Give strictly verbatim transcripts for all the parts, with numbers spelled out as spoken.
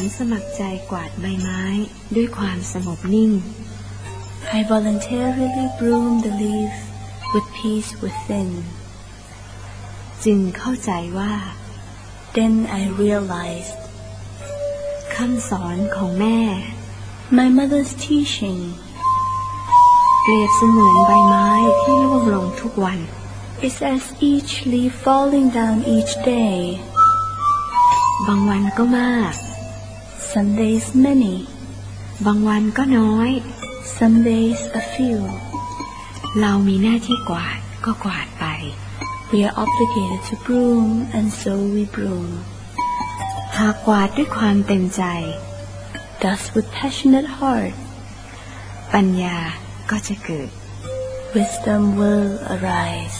สมัครใจกวาดใบไม้ด้วยความสงบนิ่ง I voluntarily broom the leaf with peace within. จึงเข้าใจว่า Then I realized คำสอนของแม่ my mother's teaching เปรียบเสมือนใบไม้ที่ร่วงลงทุกวัน is as each leaf falling down each day. บางวันก็มาก Some days many. บางวันก็น้อย Some days a few. เรามีหน้าที่กวาดก็กวาดไป We are obligated to broom, and so we broom. หากกวาดด้วยความเต็มใจ Thus with passionate heart, ปัญญาก็จะเกิด wisdom will arise.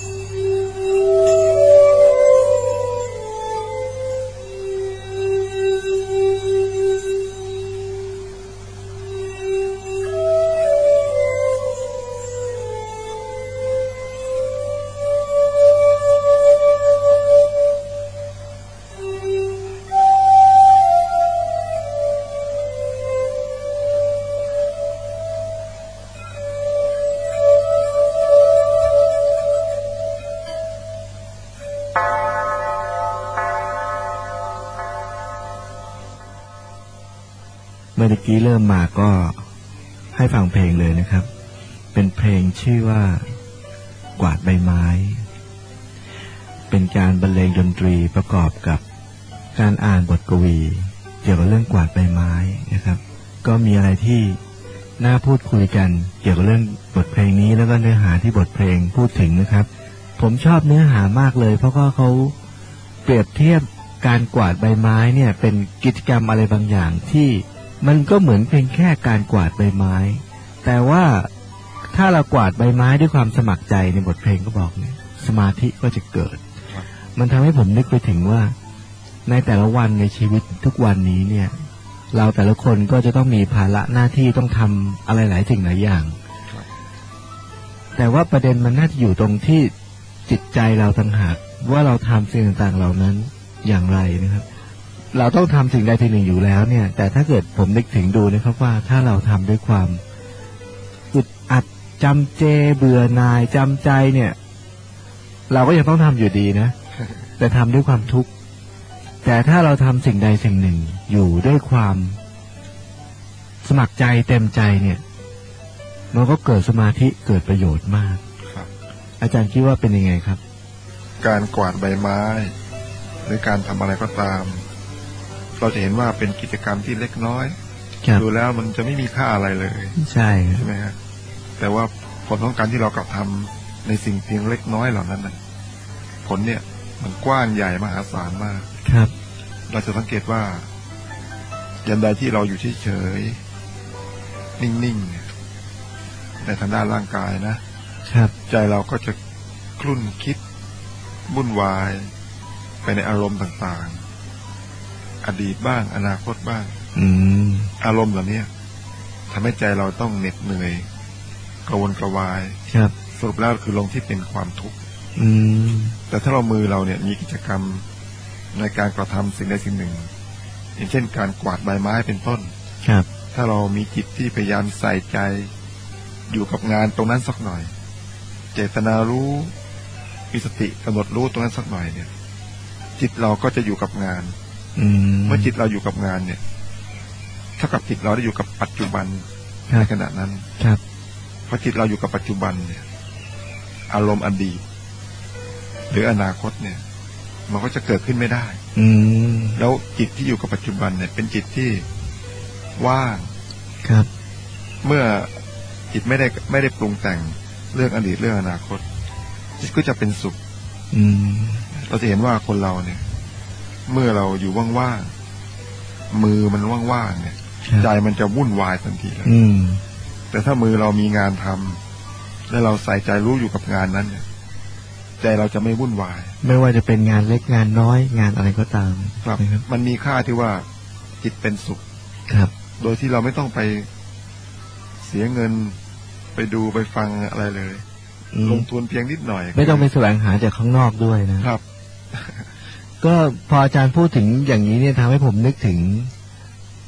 เมื่อกี้เริ่มมาก็ให้ฟังเพลงเลยนะครับเป็นเพลงชื่อว่ากวาดใบไม้เป็นการบรรเลงดนตรีประกอบกับการอ่านบทกวีเกี่ยวกับเรื่องกวาดใบไม้นะครับก็มีอะไรที่น่าพูดคุยกันเกี่ยวกับเรื่องบทเพลงนี้แล้วก็เนื้อหาที่บทเพลงพูดถึงนะครับผมชอบเนื้อหามากเลยเพราะว่าเขาเปรียบเทียบการกวาดใบไม้เนี่ยเป็นกิจกรรมอะไรบางอย่างที่มันก็เหมือนเพียงแค่การกวาดใบไม้แต่ว่าถ้าเรากวาดใบไม้ด้วยความสมัครใจในบทเพลงก็บอกเนี่ยสมาธิก็จะเกิดมันทำให้ผมนึกไปถึงว่าในแต่ละวันในชีวิตทุกวันนี้เนี่ยเราแต่ละคนก็จะต้องมีภาระหน้าที่ต้องทำอะไรหลายสิ่งหลายอย่างแต่ว่าประเด็นมันน่าจะอยู่ตรงที่จิตใจเราต่างหากว่าเราทำสิ่งต่างๆเหล่านั้นอย่างไรนะครับเราต้องทำสิ่งใดสิ่งหนึ่งอยู่แล้วเนี่ยแต่ถ้าเกิดผมนึกถึงดูนะครับว่าถ้าเราทำด้วยความอึดอัดจำเจเบื่อหน่ายจำใจเนี่ยเราก็ยังต้องทำอยู่ดีนะ แต่ทำด้วยความทุกข์แต่ถ้าเราทำสิ่งใดสิ่งหนึ่งอยู่ด้วยความสมัครใจเต็มใจเนี่ยมันก็เกิดสมาธิเกิดประโยชน์มากครับอาจารย์คิดว่าเป็นยังไงครับการกวาดใบไม้หรือการทำอะไรก็ตามเราจะเห็นว่าเป็นกิจกรรมที่เล็กน้อยดูแล้วมันจะไม่มีค่าอะไรเลยใช่ใช่ไหมฮะแต่ว่าผลของการที่เรากระทำในสิ่งเพียงเล็กน้อยเหล่านั้นนะผลเนี่ยมันกว้างใหญ่มหาศาลมากครับเราจะสังเกตว่ายันใดที่เราอยู่เฉยๆนิ่งๆในทางด้านร่างกายนะครับใจเราก็จะคลุ่นคิดวุ่นวายไปในอารมณ์ต่างๆอดีตบ้างอนาคตบ้างอืมอารมณ์เหล่านี้ทำให้ใจเราต้องเหน็ดเหนื่อยกระวนกระวายครับสรุปแล้วคือลงที่เป็นความทุกข์อืมแต่ถ้าเรามือเราเนี่ยมีกิจกรรมในการกระทำสิ่งใดสิ่งหนึ่งอย่างเช่นการกวาดใบไม้เป็นต้นครับถ้าเรามีจิตที่พยายามใส่ใจอยู่กับงานตรงนั้นสักหน่อยเจตนารู้มีสติกำหนดรู้ตรงนั้นสักหน่อยเนี่ยจิตเราก็จะอยู่กับงานเมื่อจิตเราอยู่กับงานเนี่ยเท่ากับจิตเราได้อยู่กับปัจจุบันในขณะนั้นครับพอจิตเราอยู่กับปัจจุบันเนี่ยอารมณ์อดีตหรืออนาคตเนี่ยมันก็จะเกิดขึ้นไม่ได้แล้วจิตที่อยู่กับปัจจุบันเนี่ยเป็นจิตที่ว่างครับเมื่อจิตไม่ได้ไม่ได้ปรุงแต่งเรื่องอดีตเรื่องอนาคตจิตก็จะเป็นสุขเราจะเห็นว่าคนเราเนี่ยเมื่อเราอยู่ว่างๆมือมันว่างๆเนี่ยใจมันจะวุ่นวายทันทีเลยแต่ถ้ามือเรามีงานทำและเราใส่ใจรู้อยู่กับงานนั้นเนี่ยใจเราจะไม่วุ่นวายไม่ว่าจะเป็นงานเล็กงานน้อยงานอะไรก็ตามครับมันมีค่าที่ว่าจิตเป็นสุขครับโดยที่เราไม่ต้องไปเสียเงินไปดูไปฟังอะไรเลยลงทุนเพียงนิดหน่อยไม่ต้องไปแสวงหาจากข้างนอกด้วยนะครับ ก็พออาจารย์พูดถึงอย่างนี้เนี่ยทำให้ผมนึกถึง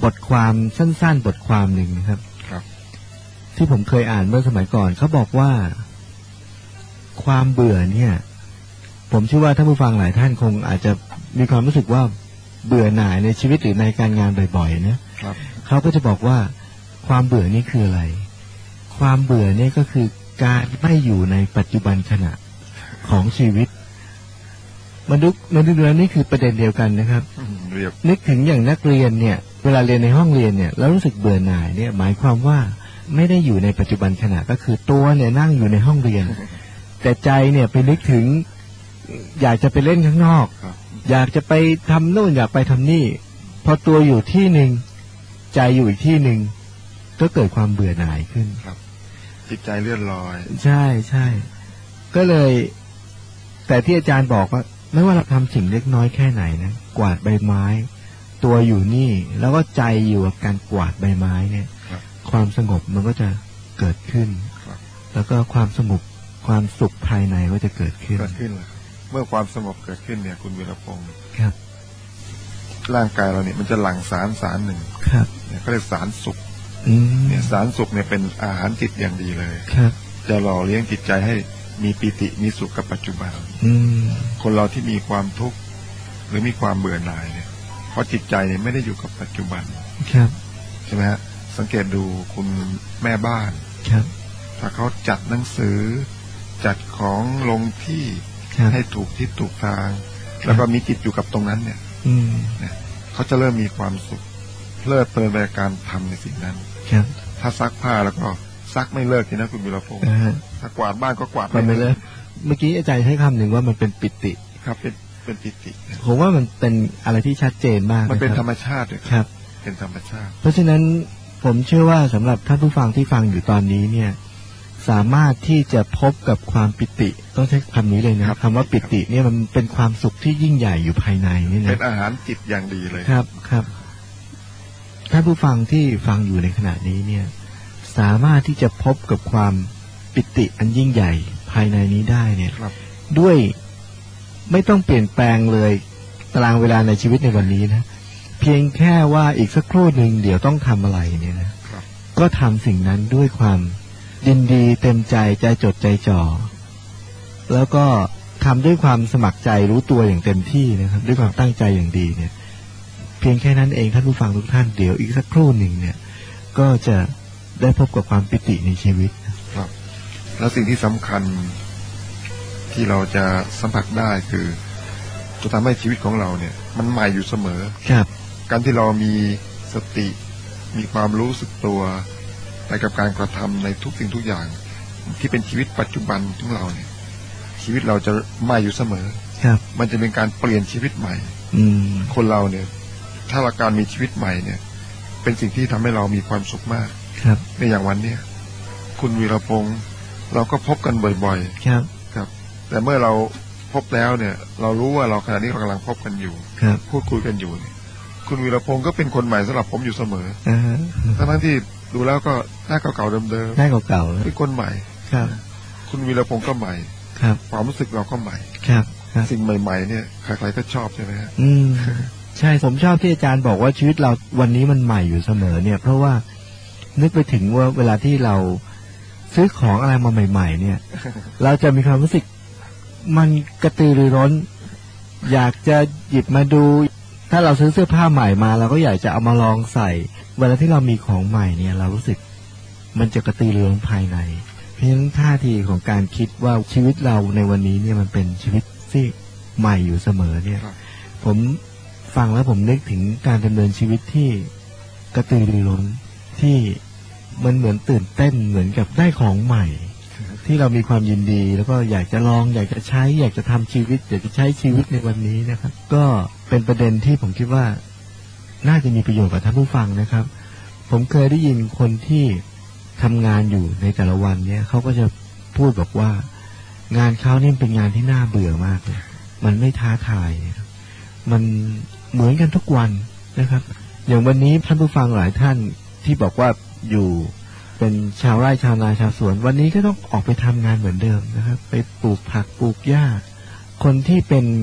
บทความสั้นๆบทความหนึ่งนะครับครับที่ผมเคยอ่านเมื่อสมัยก่อนเขาบอกว่าความเบื่อเนี่ยผมเชื่อว่าท่านผู้ฟังหลายท่านคงอาจจะมีความรู้สึกว่าเบื่อหน่ายในชีวิตหรือในการงานบ่อยๆนะครับเขาก็จะบอกว่าความเบื่อนี่คืออะไรความเบื่อนี่ก็คือการไม่อยู่ในปัจจุบันขณะของชีวิตมนุษย์มนุษย์แล้วนี่คือประเด็นเดียวกันนะครับนึกถึงอย่างนักเรียนเนี่ยเวลาเรียนในห้องเรียนเนี่ยแล้วรู้สึกเบื่อหน่ายเนี่ยหมายความว่าไม่ได้อยู่ในปัจจุบันขณะก็คือตัวเนี่ยนั่งอยู่ในห้องเรียนแต่ใจเนี่ยไปนึกถึงอยากจะไปเล่นข้างนอกอยากจะไปทำโน่นอยากไปทำนี่พอตัวอยู่ที่หนึ่งใจอยู่อีกที่หนึ่งก็เกิดความเบื่อหน่ายขึ้นครับจิตใจเลื่อนลอยใช่ใช่ก็เลยแต่ที่อาจารย์บอกว่าไม่ว่าเราทำสิ่งเล็กน้อยแค่ไหนนะกวาดใบไม้ตัวอยู่นี่แล้วก็ใจอยู่กับการกวาดใบไม้เนี่ยความสงบมันก็จะเกิดขึ้นแล้วก็ความสงบความสุขภายในก็จะเกิดขึ้นเกิดขึ้นเลยเมื่อความสงบเกิดขึ้นเนี่ยคุณวีรพงศ์ครับร่างกายเราเนี่ยมันจะหลั่งสารสารหนึ่งครับเนี่ยก็เรียกสารสุขเนี่ยสารสุขเนี่ยเป็นอาหารจิตอย่างดีเลยครับจะหล่อเลี้ยงจิตใจให้มีปิติมีสุขกับปัจจุบันคนเราที่มีความทุกข์หรือมีความเบื่อหน่ายเนี่ยเพราะจิตใจเนี่ยไม่ได้อยู่กับปัจจุบันครับใช่ไหมฮะสังเกตดูคุณแม่บ้านครับถ้าเขาจัดหนังสือจัดของลงที่ให้ถูกที่ถูกทางแล้วก็มีจิตอยู่กับตรงนั้นเนี่ยเขาจะเริ่มมีความสุขเพลิดเพลินในการทำในสิ่งนั้นถ้าซักผ้าแล้วก็ซักไม่เลิกนะคุณวีรพงศ์ถ้ากวาดบ้านก็กวาดไม่เลิกเมื่อกี้อาจารย์ใช้คำหนึ่งว่ามันเป็นปิติครับเป็นเป็นปิติผมว่ามันเป็นอะไรที่ชัดเจนมากมันเป็นธรรมชาติครับเป็นธรรมชาติเพราะฉะนั้นผมเชื่อว่าสำหรับท่านผู้ฟังที่ฟังอยู่ตอนนี้เนี่ยสามารถที่จะพบกับความปิติต้องใช้คำนี้เลยนะครับคำว่าปิติเนี่ยมันเป็นความสุขที่ยิ่งใหญ่อยู่ภายในนี่นะเป็นอาหารจิตอย่างดีเลยครับครับท่านผู้ฟังที่ฟังอยู่ในขณะนี้เนี่ยสามารถที่จะพบกับความปิติอันยิ่งใหญ่ภายในนี้ได้เนี่ยด้วยไม่ต้องเปลี่ยนแปลงเลยตารางเวลาในชีวิตในวันนี้นะเพียงแค่ว่าอีกสักครู่หนึ่งเดี๋ยวต้องทำอะไรเนี่ยนะก็ทำสิ่งนั้นด้วยความยินดีเต็มใจใจจดใจจ่อแล้วก็ทำด้วยความสมัครใจรู้ตัวอย่างเต็มที่นะครับด้วยความตั้งใจอย่างดีเนี่ยเพียงแค่นั้นเองท่านผู้ฟังทุกท่านเดี๋ยวอีกสักครู่หนึ่งเนี่ยก็จะได้พบกับความปิติในชีวิตครับแล้วสิ่งที่สำคัญที่เราจะสัมผัสได้คือจะทำให้ชีวิตของเราเนี่ยมันใหม่อยู่เสมอครับการที่เรามีสติมีความรู้สึกตัวไปกับการกระทำในทุกสิ่งทุกอย่างที่เป็นชีวิตปัจจุบันของเราเนี่ยชีวิตเราจะใหม่อยู่เสมอครับมันจะเป็นการเปลี่ยนชีวิตใหม่คนเราเนี่ยถ้าหลักการมีชีวิตใหม่เนี่ยเป็นสิ่งที่ทำให้เรามีความสุขมากครับในอย่างวันเนี้ยคุณวีรพงศ์เราก็พบกันบ่อยๆครับครับแต่เมื่อเราพบแล้วเนี่ยเรารู้ว่าเราขณะนี้เรากำลังพบกันอยู่ครับพูดคุยกันอยู่เนี่ยคุณวีรพงศ์ก็เป็นคนใหม่สำหรับผมอยู่เสมอทั้งที่ดูแล้วก็หน้าเก่าๆเดิมๆหน้าเก่าๆเป็นคนใหม่ครับคุณวีรพงศ์ก็ใหม่ครับความรู้สึกเราก็ใหม่ครับสิ่งใหม่ๆเนี่ยใครๆก็ชอบใช่ไหมฮะอืมใช่ผมชอบที่อาจารย์บอกว่าชีวิตเราวันนี้มันใหม่อยู่เสมอเนี่ยเพราะว่านึกไปถึงว่าเวลาที่เราซื้อของอะไรมาใหม่ๆเนี่ยเราจะมีความรู้สึกมันกระตือรือร้นอยากจะหยิบมาดูถ้าเราซื้อเสื้อผ้าใหม่มาเราก็อยากจะเอามาลองใส่เวลาที่เรามีของใหม่เนี่ยเรารู้สึกมันจะกระตือรือร้นภายในเพราะฉะนั้นท่าทีของการคิดว่าชีวิตเราในวันนี้เนี่ยมันเป็นชีวิตที่ใหม่อยู่เสมอเนี่ยผมฟังแล้วผมนึกถึงการดำเนินชีวิตที่กระตือรือร้นที่มันเหมือนตื่นเต้นเหมือนกับได้ของใหม่ที่เรามีความยินดีแล้วก็อยากจะลองอยากจะใช้อยากจะทำชีวิตอยากจะใช้ชีวิตในวันนี้นะครับก็เป็นประเด็นที่ผมคิดว่าน่าจะมีประโยชน์กับท่านผู้ฟังนะครับผมเคยได้ยินคนที่ทำงานอยู่ในแต่ละวันเนี่ยเขาก็จะพูดบอกว่างานเขาเนี่ยเป็นงานที่น่าเบื่อมากเลยมันไม่ท้าทายมันเหมือนกันทุกวันนะครับอย่างวันนี้ท่านผู้ฟังหลายท่านที่บอกว่าอยู่เป็นชาวไร่ชาวนาชาวสวนวันนี้ก็ต้องออกไปทำงานเหมือนเดิมนะครับไปปลูกผักปลูกหญ้าคนที่เป็น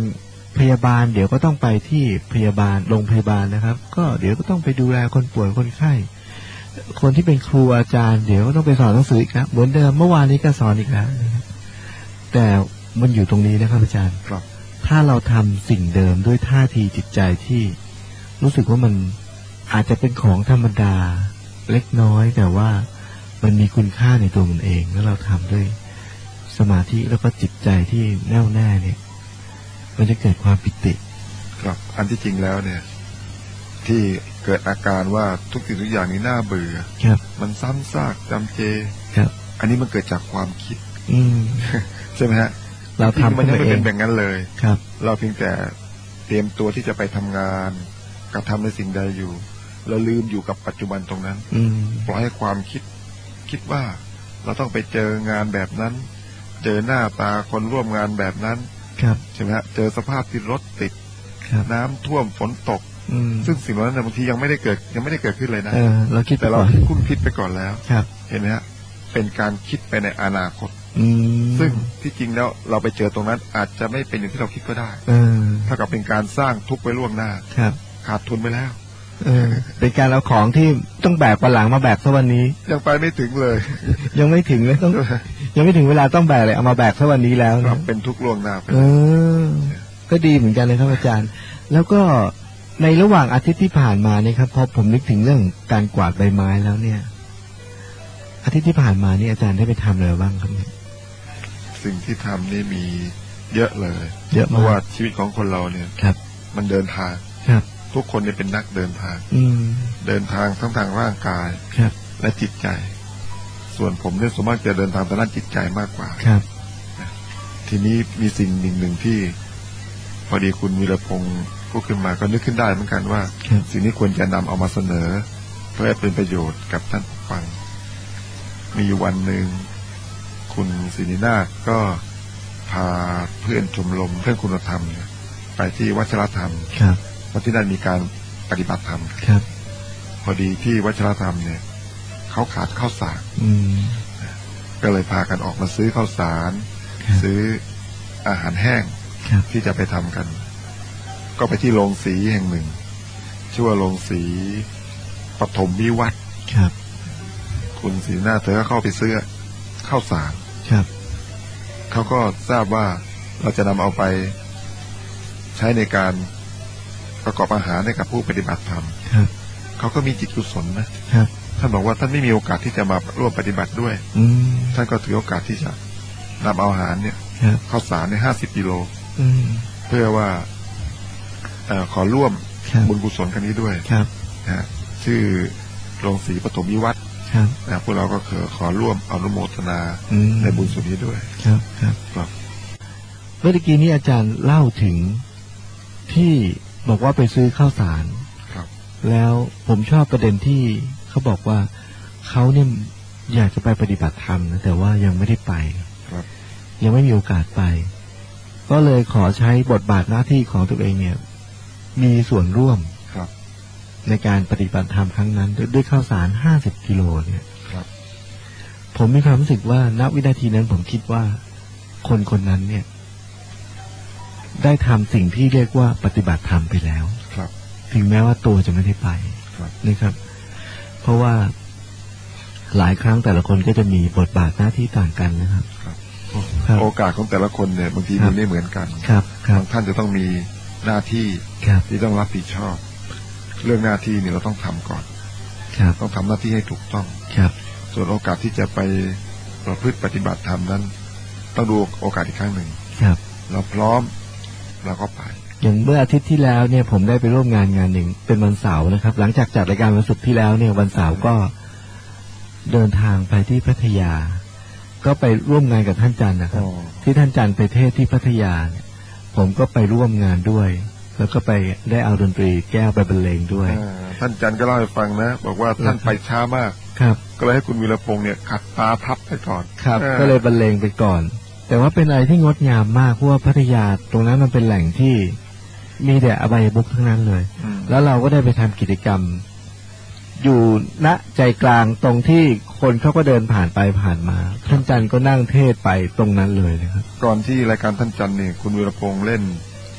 พยาบาลเดี๋ยวก็ต้องไปที่พยาบาลโรงพยาบาลนะครับก็เดี๋ยวก็ต้องไปดูแลคนป่วยคนไข้คนที่เป็นครูอาจารย์เดี๋ยวก็ต้องไปสอนหนังสืออีกครับเหมือนเดิมเมื่อวานนี้ก็สอนอีกแล้วแต่มันอยู่ตรงนี้นะครับอาจารย์ครับถ้าเราทำสิ่งเดิมด้วยท่าทีจิตใจที่รู้สึกว่ามันอาจจะเป็นของธรรมดาเล็กน้อยแต่ว่ามันมีคุณค่าในตัวมันเองแล้วเราทำด้วยสมาธิแล้วก็จิตใจที่แน่วแน่เนี่ยมันจะเกิดความปิติครับอันที่จริงแล้วเนี่ยที่เกิดอาการว่าทุกสิ่งทุกอย่างนี้น่าเบื่อครับมันซ้ำซากจำเจครับอันนี้มันเกิดจากความคิดอืมใช่ไหมฮะเราทำมันไม่เป็นแบบนั้นเลยครับเราเพียงแต่เตรียมตัวที่จะไปทำงานกระทำในสิ่งใดอยู่เราลืมอยู่กับปัจจุบันตรงนั้นปล่อยให้ความคิดคิดว่าเราต้องไปเจองานแบบนั้นเจอหน้าตาคนร่วมงานแบบนั้นใช่ไหมฮะเจอสภาพที่รถติดน้ำท่วมฝนตกซึ่งสิ่งเหล่านั้นบางทียังไม่ได้เกิดยังไม่ได้เกิดขึ้นเลยนะเราคิดแต่เราคุ้นคิดไปก่อนแล้วเห็นไหมฮะเป็นการคิดไปในอนาคตซึ่งที่จริงแล้วเราไปเจอตรงนั้นอาจจะไม่เป็นอย่างที่เราคิดก็ได้เท่ากับเป็นการสร้างทุกข์ไว้ล่วงหน้าขาดทุนไปแล้วเป็นการเอาของที่ต้องแบกไปหลังมาแบกซะวันนี้ยังไปไม่ถึงเลยยังไม่ถึงเลยต้องยังไม่ถึงเวลาต้องแบกเลยเอามาแบกซะวันนี้แล้วเป็นทุกข์ล่วงหน้าไปก็ดีเหมือนกันเลยครับอาจารย์แล้วก็ในระหว่างอาทิตย์ที่ผ่านมาเนี่ยครับพอผมนึกถึงเรื่องการกวาดใบไม้แล้วเนี่ยอาทิตย์ที่ผ่านมานี่อาจารย์ได้ไปทำอะไรบ้างครับเนี่ยสิ่งที่ทำนี่มีเยอะเลยเยอะมากเพราะว่าชีวิตของคนเราเนี่ยครับมันเดินทางครับทุกคนเนี่ยเป็นนักเดินทางเดินทางทั้งทางร่างกายและจิตใจส่วนผมเนี่ยส่วนมากจะเดินทางทางด้านจิตใจมากกว่าครับทีนี้มีสิ่งหนึ่งหนึ่งที่พอดีคุณวีรพงศ์พูดขึ้นมาก็นึกขึ้นได้เหมือนกันว่าสิ่งนี้ควรจะนำเอามาเสนอเพื่อเป็นประโยชน์กับท่านผู้ฟังมีวันหนึ่งคุณศิรินาถก็พาเพื่อนชมรมเพื่อนคุณธรรมไปที่วัชรธรรมเพราะที่นั่นมีการปฏิบัติธรรมพอดีที่วัชรธรรมเนี่ยเขาขาดข้าวสารก็เลยพากันออกมาซื้อข้าวสารซื้ออาหารแห้งที่จะไปทำกันก็ไปที่โรงสีแห่งหนึ่งชื่อว่าโรงสีปฐมวิวัฒน์คุณศรีนาถเธอก็เข้าไปซื้อข้าวสารเขาก็ทราบว่าเราจะนำเอาไปใช้ในการประกอบอาหารให้กับผู้ปฏิบัติธรรมเขาก็มีจิตกุศลนะท่านบอกว่าท่านไม่มีโอกาสที่จะมาร่วมปฏิบัติด้วยท่านก็ถือโอกาสที่จะนำเอาอาหารเนี่ยข้าวสารในห้าสิบกิโลเพื่อว่าขอร่วมบุญกุศลครั้งนี้ด้วยนะชื่อโรงสีปฐมวิวัฒน์นะพวกเราก็ขอขอร่วมอนุโมทนาในบุญส่วนนี้ด้วยครับครับครับเมื่อกี้นี้อาจารย์เล่าถึงที่บอกว่าไปซื้อข้าวสารครับแล้วผมชอบประเด็นที่เขาบอกว่าเขาเนี่ยอยากจะไปปฏิบัติธรรมนะแต่ว่ายังไม่ได้ไปครับยังไม่มีโอกาสไปก็เลยขอใช้บทบาทหน้าที่ของตัวเองเนี่ยมีส่วนร่วมในการปฏิบัติธรรมครั้งนั้นด้วยข้าวสารห้าสิบกิโลเนี่ยผมมีความรู้สึกว่าณวินาทีนั้นผมคิดว่าคนคนนั้นเนี่ยได้ทำสิ่งที่เรียกว่าปฏิบัติธรรมไปแล้วถึงแม้ว่าตัวจะไม่ได้ไปนะครับเพราะว่าหลายครั้งแต่ละคนก็จะมีบทบาทหน้าที่ต่างกันนะครับโอกาสของแต่ละคนเนี่ยบางทีมันไม่เหมือนกันบางท่านจะต้องมีหน้าที่ที่ต้องรับผิดชอบเรื่องหน้าที่นี่เราต้องทำก่อนต้องทำหน้าที่ให้ถูกต้องส่วนโอกาสที่จะไปประพฤติปฏิบัติธรรมนั้นต้องดูโอกาสอีกครั้งหนึ่งเราพร้อมเราก็ไปอย่างเมื่ออาทิตย์ที่แล้วเนี่ยผมได้ไปร่วมงานงานหนึ่งเป็นวันเสาร์นะครับหลังจากจัดรายการวันศุกร์ที่แล้วเนี่ยวันเสาร์ก็เดินทางไปที่พัทยาก็ไปร่วมงานกับท่านจันทร์นะครับที่ท่านจันทร์ไปเทศที่พัทยาเนี่ยผมก็ไปร่วมงานด้วยแล้วก็ไปได้เอาดนตรีแก้วไปบรรเลงด้วยท่านจันทร์ก็เล่าให้ฟังนะบอกว่าท่านไปช้ามากครับก็เลยให้คุณวีรพงษ์เนี่ยขัดตาทับไปก่อนครับก็เลยบรรเลงไปก่อนแต่ว่าเป็นอะไรที่งดงามมากเพราะว่าพัทยาตรงนั้นมันเป็นแหล่งที่มีแต่อบายมุขทั้งนั้นเลยแล้วเราก็ได้ไปทำกิจกรรมอยู่ณใจกลางตรงที่คนเขาก็เดินผ่านไปผ่านมาท่านจันทร์ก็นั่งเทศไปตรงนั้นเลยนะครับก่อนที่รายการท่านจันทร์เนี่ยคุณวีรพงษ์เล่น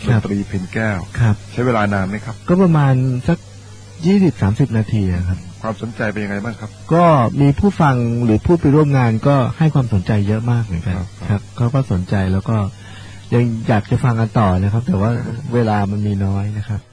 ดนตรีเพนแก้วครับใช้เวลานานไหมครับก็ประมาณสักยี่สิบสามสิบนาทีครับความสนใจเป็นยังไงบ้างครับก็มีผู้ฟังหรือผู้ไปร่วมงานก็ให้ความสนใจเยอะมากเหมือนกันครับเขาก็สนใจแล้วก็ยังอยากจะฟังกันต่อนะครับแต่ว่าเวลามันมีน้อยนะครับ